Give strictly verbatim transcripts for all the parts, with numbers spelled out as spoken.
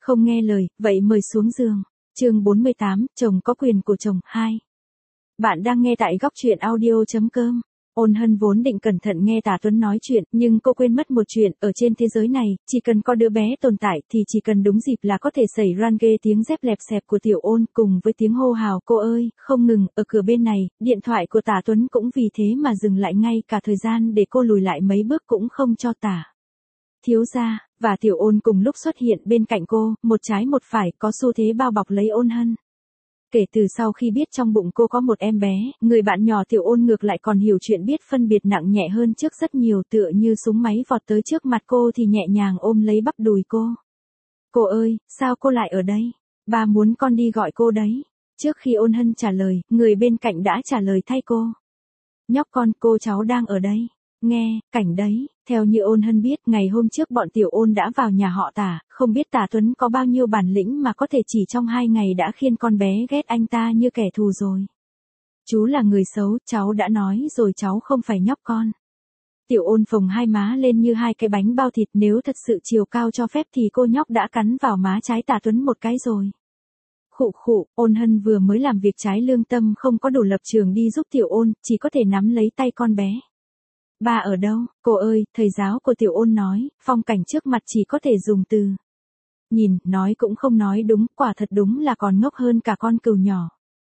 Không nghe lời, vậy mời xuống giường. Chương bốn mươi tám, chồng có quyền của chồng hai. Bạn đang nghe tại góc truyện audio chấm com. Ôn Hân vốn định cẩn thận nghe Tả Tuấn nói chuyện, nhưng cô quên mất một chuyện, ở trên thế giới này, chỉ cần có đứa bé tồn tại thì chỉ cần đúng dịp là có thể xảy ra ghê tiếng dép lẹp xẹp của Tiểu Ôn cùng với tiếng hô hào cô ơi, không ngừng, ở cửa bên này, điện thoại của Tả Tuấn cũng vì thế mà dừng lại ngay cả thời gian để cô lùi lại mấy bước cũng không cho Tả thiếu gia và Tiểu Ôn cùng lúc xuất hiện bên cạnh cô, một trái một phải, có xu thế bao bọc lấy Ôn Hân. Kể từ sau khi biết trong bụng cô có một em bé, người bạn nhỏ Tiểu Ôn ngược lại còn hiểu chuyện biết phân biệt nặng nhẹ hơn trước rất nhiều, tựa như súng máy vọt tới trước mặt cô thì nhẹ nhàng ôm lấy bắp đùi cô. Cô ơi, sao cô lại ở đây? Ba muốn con đi gọi cô đấy. Trước khi Ôn Hân trả lời, người bên cạnh đã trả lời thay cô. Nhóc con, cô cháu đang ở đây. Nghe, cảnh đấy, theo như Ôn Hân biết, ngày hôm trước bọn Tiểu Ôn đã vào nhà họ Tả, không biết Tả Tuấn có bao nhiêu bản lĩnh mà có thể chỉ trong hai ngày đã khiến con bé ghét anh ta như kẻ thù rồi. Chú là người xấu, cháu đã nói rồi cháu không phải nhóc con. Tiểu Ôn phồng hai má lên như hai cái bánh bao thịt, nếu thật sự chiều cao cho phép thì cô nhóc đã cắn vào má trái Tả Tuấn một cái rồi. Khụ khụ, Ôn Hân vừa mới làm việc trái lương tâm không có đủ lập trường đi giúp Tiểu Ôn, chỉ có thể nắm lấy tay con bé. Ba ở đâu, cô ơi, thầy giáo của Tiểu Ôn nói, phong cảnh trước mặt chỉ có thể dùng từ nhìn, nói cũng không nói đúng, quả thật đúng là còn ngốc hơn cả con cừu nhỏ.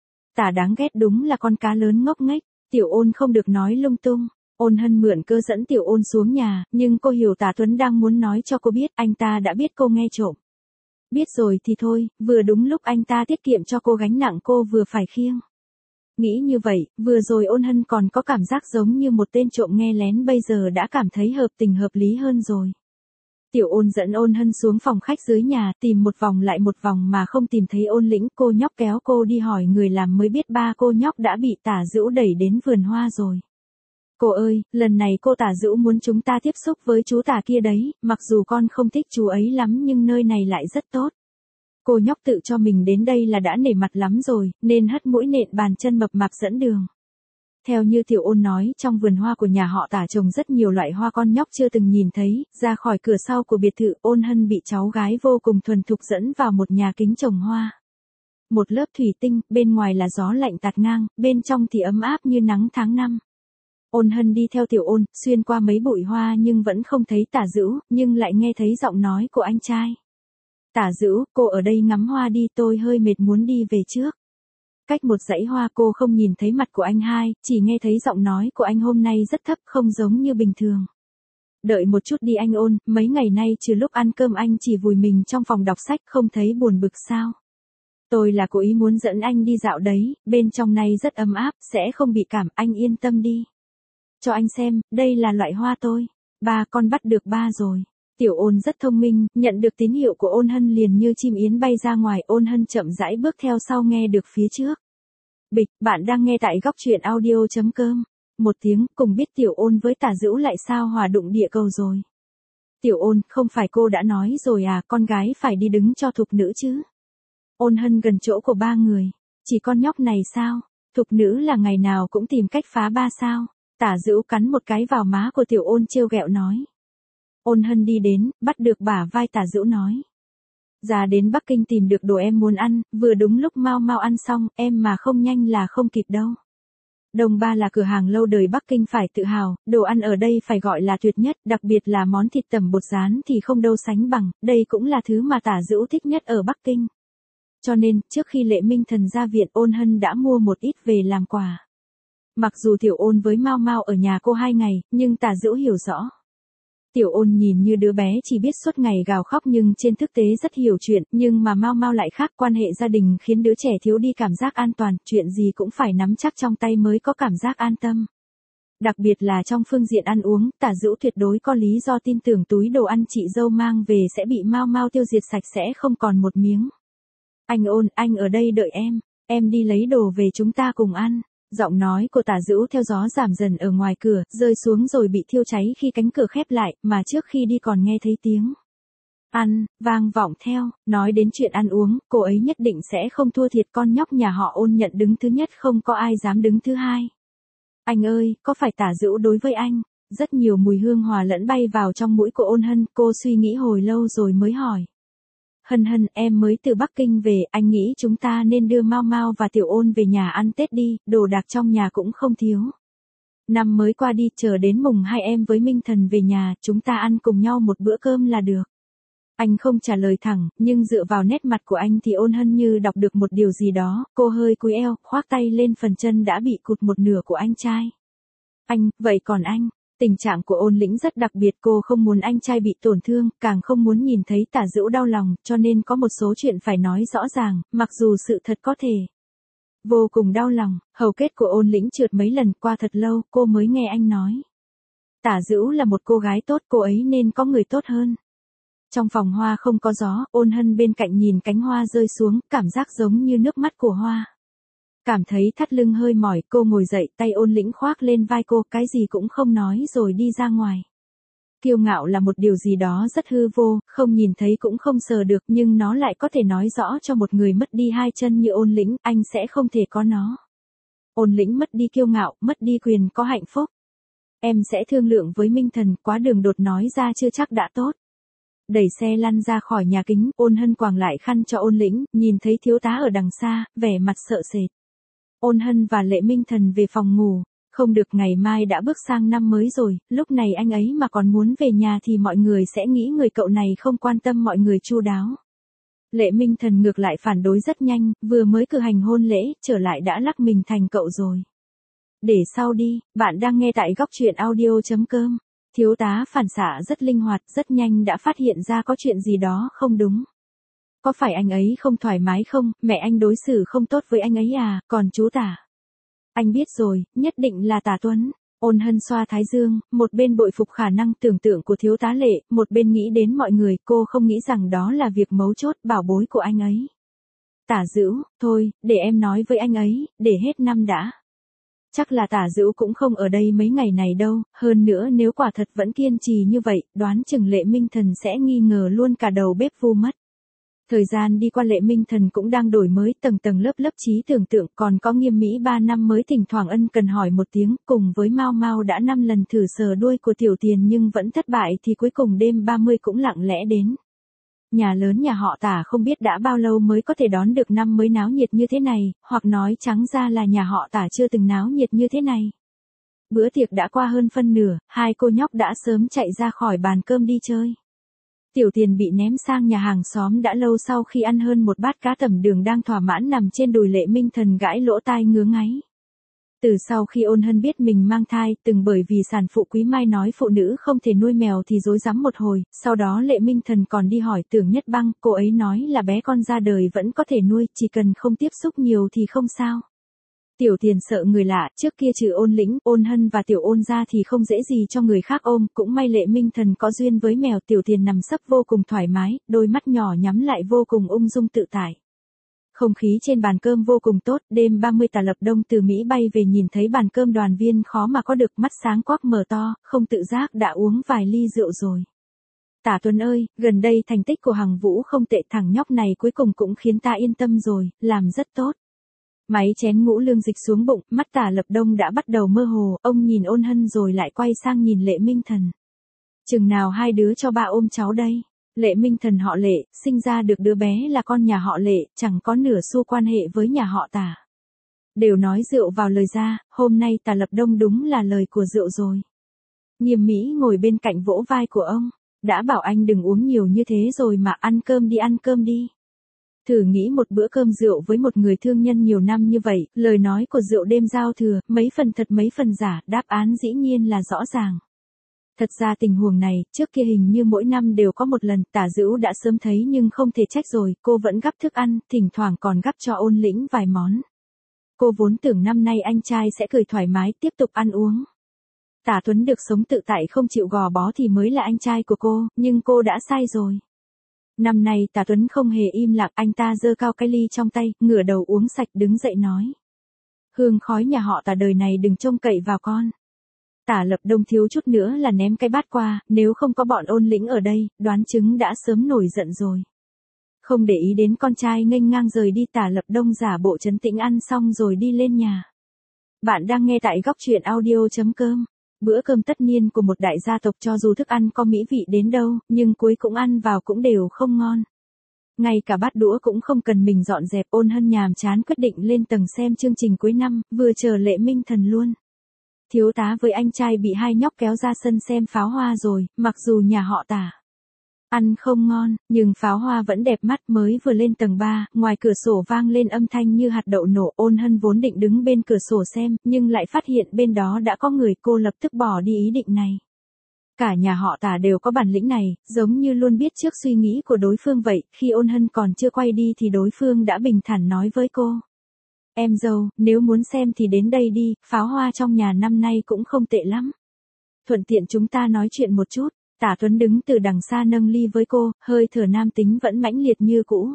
Tả đáng ghét đúng là con cá lớn ngốc nghếch, Tiểu Ôn không được nói lung tung. Ôn Hân mượn cơ dẫn Tiểu Ôn xuống nhà, nhưng cô hiểu Tả Tuấn đang muốn nói cho cô biết anh ta đã biết cô nghe trộm. Biết rồi thì thôi, vừa đúng lúc anh ta tiết kiệm cho cô gánh nặng cô vừa phải khiêng. Nghĩ như vậy, vừa rồi Ôn Hân còn có cảm giác giống như một tên trộm nghe lén, bây giờ đã cảm thấy hợp tình hợp lý hơn rồi. Tiểu Ôn dẫn Ôn Hân xuống phòng khách dưới nhà, tìm một vòng lại một vòng mà không tìm thấy Ôn Lĩnh, cô nhóc kéo cô đi hỏi người làm mới biết ba cô nhóc đã bị Tả Dữu đẩy đến vườn hoa rồi. Cô ơi, lần này cô Tả Dữu muốn chúng ta tiếp xúc với chú Tả kia đấy, mặc dù con không thích chú ấy lắm nhưng nơi này lại rất tốt. Cô nhóc tự cho mình đến đây là đã nể mặt lắm rồi, nên hất mũi nện bàn chân mập mạp dẫn đường. Theo như Tiểu Ôn nói, trong vườn hoa của nhà họ Tả trồng rất nhiều loại hoa con nhóc chưa từng nhìn thấy, ra khỏi cửa sau của biệt thự, Ôn Hân bị cháu gái vô cùng thuần thục dẫn vào một nhà kính trồng hoa. Một lớp thủy tinh, bên ngoài là gió lạnh tạt ngang, bên trong thì ấm áp như nắng tháng năm. Ôn Hân đi theo Tiểu Ôn, xuyên qua mấy bụi hoa nhưng vẫn không thấy Tả Dữu, nhưng lại nghe thấy giọng nói của anh trai. Tả Dữu, cô ở đây ngắm hoa đi, tôi hơi mệt muốn đi về trước. Cách một dãy hoa cô không nhìn thấy mặt của anh hai, chỉ nghe thấy giọng nói của anh hôm nay rất thấp, không giống như bình thường. Đợi một chút đi anh Ôn, mấy ngày nay trừ lúc ăn cơm anh chỉ vùi mình trong phòng đọc sách, không thấy buồn bực sao? Tôi là cố ý muốn dẫn anh đi dạo đấy, bên trong này rất ấm áp, sẽ không bị cảm, anh yên tâm đi. Cho anh xem, đây là loại hoa tôi. Ba, con bắt được ba rồi. Tiểu Ôn rất thông minh, nhận được tín hiệu của Ôn Hân liền như chim yến bay ra ngoài, Ôn Hân chậm rãi bước theo sau nghe được phía trước. Bịch, bạn đang nghe tại góc truyện audio chấm com. Một tiếng, cùng biết Tiểu Ôn với Tả Dữu lại sao hòa đụng địa cầu rồi. Tiểu Ôn, không phải cô đã nói rồi à, con gái phải đi đứng cho thục nữ chứ. Ôn Hân gần chỗ của ba người. Chỉ con nhóc này sao? Thục nữ là ngày nào cũng tìm cách phá ba sao? Tả Dữu cắn một cái vào má của Tiểu Ôn trêu ghẹo nói. Ôn Hân đi đến, bắt được bả vai Tả Dữu nói. Ra đến Bắc Kinh tìm được đồ em muốn ăn, vừa đúng lúc mau mau ăn xong, em mà không nhanh là không kịp đâu. Đồng Ba là cửa hàng lâu đời Bắc Kinh phải tự hào, đồ ăn ở đây phải gọi là tuyệt nhất, đặc biệt là món thịt tẩm bột rán thì không đâu sánh bằng, đây cũng là thứ mà Tả Dữu thích nhất ở Bắc Kinh. Cho nên, trước khi Lệ Minh Thần ra viện, Ôn Hân đã mua một ít về làm quà. Mặc dù Tiểu Ôn với Mau Mau ở nhà cô hai ngày, nhưng Tả Dữu hiểu rõ. Tiểu Ôn nhìn như đứa bé chỉ biết suốt ngày gào khóc nhưng trên thực tế rất hiểu chuyện, nhưng mà Mau Mau lại khác, quan hệ gia đình khiến đứa trẻ thiếu đi cảm giác an toàn, chuyện gì cũng phải nắm chắc trong tay mới có cảm giác an tâm. Đặc biệt là trong phương diện ăn uống, Tả Dữu tuyệt đối có lý do tin tưởng túi đồ ăn chị dâu mang về sẽ bị Mau Mau tiêu diệt sạch sẽ không còn một miếng. Anh Ôn, anh ở đây đợi em, em đi lấy đồ về chúng ta cùng ăn. Giọng nói của Tả Dữu theo gió giảm dần ở ngoài cửa, rơi xuống rồi bị thiêu cháy khi cánh cửa khép lại, mà trước khi đi còn nghe thấy tiếng ăn vang vọng theo. Nói đến chuyện ăn uống, cô ấy nhất định sẽ không thua thiệt con nhóc nhà họ Ôn, nhận đứng thứ nhất không có ai dám đứng thứ hai. Anh ơi, có phải Tả Dữu đối với anh? Rất nhiều mùi hương hòa lẫn bay vào trong mũi của Ôn Hân, cô suy nghĩ hồi lâu rồi mới hỏi. Hân Hân, em mới từ Bắc Kinh về, anh nghĩ chúng ta nên đưa Mau Mau và Tiểu Ôn về nhà ăn Tết đi, đồ đạc trong nhà cũng không thiếu. Năm mới qua đi, chờ đến mùng hai em với Minh Thần về nhà, chúng ta ăn cùng nhau một bữa cơm là được. Anh không trả lời thẳng, nhưng dựa vào nét mặt của anh thì Ôn Hân như đọc được một điều gì đó, cô hơi cúi eo, khoác tay lên phần chân đã bị cụt một nửa của anh trai. Anh, vậy còn anh? Tình trạng của Ôn Lĩnh rất đặc biệt, cô không muốn anh trai bị tổn thương, càng không muốn nhìn thấy Tả Dữu đau lòng, cho nên có một số chuyện phải nói rõ ràng, mặc dù sự thật có thể vô cùng đau lòng. Hầu kết của Ôn Lĩnh trượt mấy lần, qua thật lâu, cô mới nghe anh nói. Tả Dữu là một cô gái tốt, cô ấy nên có người tốt hơn. Trong phòng hoa không có gió, Ôn Hân bên cạnh nhìn cánh hoa rơi xuống, cảm giác giống như nước mắt của hoa. Cảm thấy thắt lưng hơi mỏi, cô ngồi dậy, tay Ôn Lĩnh khoác lên vai cô, cái gì cũng không nói rồi đi ra ngoài. Kiêu ngạo là một điều gì đó rất hư vô, không nhìn thấy cũng không sờ được, nhưng nó lại có thể nói rõ cho một người mất đi hai chân như Ôn Lĩnh, anh sẽ không thể có nó. Ôn Lĩnh mất đi kiêu ngạo, mất đi quyền có hạnh phúc. Em sẽ thương lượng với Minh Thần, quá đường đột nói ra chưa chắc đã tốt. Đẩy xe lăn ra khỏi nhà kính, Ôn Hân quàng lại khăn cho Ôn Lĩnh, nhìn thấy thiếu tá ở đằng xa, vẻ mặt sợ sệt. Ôn Hân và Lệ Minh Thần về phòng ngủ. Không được, ngày mai đã bước sang năm mới rồi, lúc này anh ấy mà còn muốn về nhà thì mọi người sẽ nghĩ người cậu này không quan tâm mọi người chu đáo. Lệ Minh Thần ngược lại phản đối rất nhanh, vừa mới cử hành hôn lễ, trở lại đã lắc mình thành cậu rồi. Để sau đi, bạn đang nghe tại góc truyện audio chấm com. Thiếu tá phản xạ rất linh hoạt, rất nhanh đã phát hiện ra có chuyện gì đó không đúng. Có phải anh ấy không thoải mái không, mẹ anh đối xử không tốt với anh ấy à, còn chú Tả? Anh biết rồi, nhất định là Tả Tuấn. Ôn Hân xoa thái dương, một bên bội phục khả năng tưởng tượng của thiếu tá Lệ, một bên nghĩ đến mọi người, cô không nghĩ rằng đó là việc mấu chốt bảo bối của anh ấy. Tả Dữu, thôi, để em nói với anh ấy, để hết năm đã. Chắc là Tả Dữu cũng không ở đây mấy ngày này đâu, hơn nữa nếu quả thật vẫn kiên trì như vậy, đoán chừng Lệ Minh Thần sẽ nghi ngờ luôn cả đầu bếp Vu mất. Thời gian đi qua, Lệ Minh Thần cũng đang đổi mới tầng tầng lớp lớp trí tưởng tượng, còn có Nghiêm Mỹ ba năm mới thỉnh thoảng ân cần hỏi một tiếng, cùng với Mau Mau đã năm lần thử sờ đuôi của Tiểu Tiền nhưng vẫn thất bại thì cuối cùng đêm ba mươi cũng lặng lẽ đến. Nhà lớn nhà họ Tả không biết đã bao lâu mới có thể đón được năm mới náo nhiệt như thế này, hoặc nói trắng ra là nhà họ Tả chưa từng náo nhiệt như thế này. Bữa tiệc đã qua hơn phân nửa, hai cô nhóc đã sớm chạy ra khỏi bàn cơm đi chơi. Tiểu Tiền bị ném sang nhà hàng xóm đã lâu, sau khi ăn hơn một bát cá tẩm đường đang thỏa mãn nằm trên đùi Lệ Minh Thần gãi lỗ tai ngứa ngáy. Từ sau khi Ôn Hân biết mình mang thai, từng bởi vì sản phụ Quý Mai nói phụ nữ không thể nuôi mèo thì rối rắm một hồi, sau đó Lệ Minh Thần còn đi hỏi Tưởng Nhất Băng, cô ấy nói là bé con ra đời vẫn có thể nuôi, chỉ cần không tiếp xúc nhiều thì không sao. Tiểu Tiền sợ người lạ, trước kia trừ Ôn Lĩnh, Ôn Hân và Tiểu Ôn ra thì không dễ gì cho người khác ôm, cũng may Lệ Minh Thần có duyên với mèo. Tiểu Tiền nằm sấp vô cùng thoải mái, đôi mắt nhỏ nhắm lại vô cùng ung dung tự tại. Không khí trên bàn cơm vô cùng tốt, đêm ba mươi Tả Lập Đông từ Mỹ bay về nhìn thấy bàn cơm đoàn viên khó mà có được, mắt sáng quắc mở to, không tự giác đã uống vài ly rượu rồi. Tả Tuấn ơi, gần đây thành tích của Hằng Vũ không tệ, thằng nhóc này cuối cùng cũng khiến ta yên tâm rồi, làm rất tốt. Máy chén ngũ lương dịch xuống bụng, mắt Tả Lập Đông đã bắt đầu mơ hồ, ông nhìn Ôn Hân rồi lại quay sang nhìn Lệ Minh Thần. Chừng nào hai đứa cho ba ôm cháu đây? Lệ Minh Thần họ Lệ, sinh ra được đứa bé là con nhà họ Lệ, chẳng có nửa xu quan hệ với nhà họ Tả. Đều nói rượu vào lời ra, hôm nay Tả Lập Đông đúng là lời của rượu rồi. Nghiêm Mỹ ngồi bên cạnh vỗ vai của ông, đã bảo anh đừng uống nhiều như thế rồi mà, ăn cơm đi, ăn cơm đi. Thử nghĩ một bữa cơm rượu với một người thương nhân nhiều năm như vậy, lời nói của rượu đêm giao thừa, mấy phần thật mấy phần giả, đáp án dĩ nhiên là rõ ràng. Thật ra tình huống này, trước kia hình như mỗi năm đều có một lần, Tả Dữu đã sớm thấy nhưng không thể trách rồi, cô vẫn gắp thức ăn, thỉnh thoảng còn gắp cho Ôn Lĩnh vài món. Cô vốn tưởng năm nay anh trai sẽ cười thoải mái, tiếp tục ăn uống. Tả Tuấn được sống tự tại không chịu gò bó thì mới là anh trai của cô, nhưng cô đã sai rồi. Năm nay Tả Tuấn không hề im lặng, anh ta giơ cao cái ly trong tay, ngửa đầu uống sạch đứng dậy nói. Hương khói nhà họ Tả đời này đừng trông cậy vào con. Tả Lập Đông thiếu chút nữa là ném cái bát qua, nếu không có bọn Ôn Lĩnh ở đây, đoán chứng đã sớm nổi giận rồi. Không để ý đến con trai nghênh ngang rời đi, Tả Lập Đông giả bộ trấn tĩnh ăn xong rồi đi lên nhà. Bạn đang nghe tại góc truyện audio chấm com. Bữa cơm tất niên của một đại gia tộc cho dù thức ăn có mỹ vị đến đâu, nhưng cuối cũng ăn vào cũng đều không ngon. Ngay cả bát đũa cũng không cần mình dọn dẹp, Ôn Hân nhàm chán quyết định lên tầng xem chương trình cuối năm, vừa chờ Lệ Minh Thần luôn. Thiếu tá với anh trai bị hai nhóc kéo ra sân xem pháo hoa rồi, mặc dù nhà họ Tả ăn không ngon, nhưng pháo hoa vẫn đẹp mắt. Mới vừa lên tầng ba, ngoài cửa sổ vang lên âm thanh như hạt đậu nổ. Ôn Hân vốn định đứng bên cửa sổ xem, nhưng lại phát hiện bên đó đã có người, cô lập tức bỏ đi ý định này. Cả nhà họ Tả đều có bản lĩnh này, giống như luôn biết trước suy nghĩ của đối phương vậy. Khi Ôn Hân còn chưa quay đi thì đối phương đã bình thản nói với cô. Em dâu, nếu muốn xem thì đến đây đi, pháo hoa trong nhà năm nay cũng không tệ lắm. Thuận tiện chúng ta nói chuyện một chút. Tả Tuấn đứng từ đằng xa nâng ly với cô, hơi thở nam tính vẫn mãnh liệt như cũ.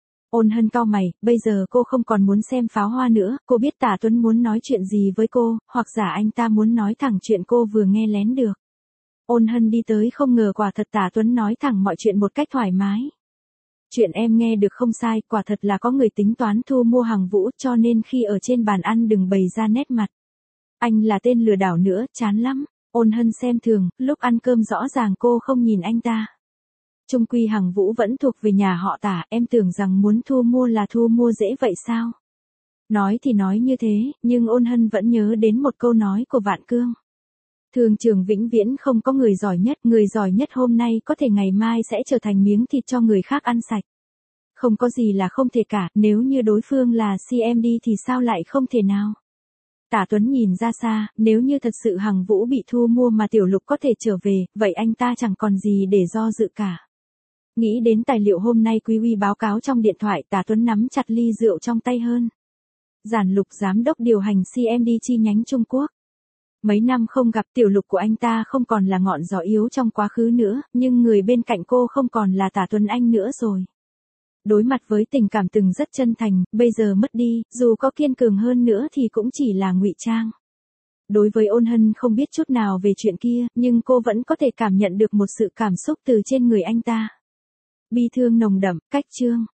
Ôn Hân cau mày, bây giờ cô không còn muốn xem pháo hoa nữa, cô biết Tả Tuấn muốn nói chuyện gì với cô, hoặc giả anh ta muốn nói thẳng chuyện cô vừa nghe lén được. Ôn Hân đi tới không ngờ quả thật Tả Tuấn nói thẳng mọi chuyện một cách thoải mái. Chuyện em nghe được không sai, quả thật là có người tính toán thu mua hàng Vũ, cho nên khi ở trên bàn ăn đừng bày ra nét mặt. Anh là tên lừa đảo nữa, chán lắm. Ôn Hân xem thường, lúc ăn cơm rõ ràng cô không nhìn anh ta. Chung quy hàng Vũ vẫn thuộc về nhà họ Tả, em tưởng rằng muốn thu mua là thu mua dễ vậy sao? Nói thì nói như thế, nhưng Ôn Hân vẫn nhớ đến một câu nói của Vạn Cương. Thường trường vĩnh viễn không có người giỏi nhất, người giỏi nhất hôm nay có thể ngày mai sẽ trở thành miếng thịt cho người khác ăn sạch. Không có gì là không thể cả, nếu như đối phương là xê em đê thì sao lại không thể nào? Tả Tuấn nhìn ra xa, nếu như thật sự hàng Vũ bị thu mua mà Tiểu Lục có thể trở về, vậy anh ta chẳng còn gì để do dự cả. Nghĩ đến tài liệu hôm nay Quý Uy báo cáo trong điện thoại, Tả Tuấn nắm chặt ly rượu trong tay hơn. Giản Lục giám đốc điều hành xê em đê chi nhánh Trung Quốc. Mấy năm không gặp, Tiểu Lục của anh ta không còn là ngọn gió yếu trong quá khứ nữa, nhưng người bên cạnh cô không còn là Tả Tuấn Anh nữa rồi. Đối mặt với tình cảm từng rất chân thành, bây giờ mất đi, dù có kiên cường hơn nữa thì cũng chỉ là ngụy trang. Đối với Ôn Hân không biết chút nào về chuyện kia, nhưng cô vẫn có thể cảm nhận được một sự cảm xúc từ trên người anh ta. Bi thương nồng đậm, cách chương.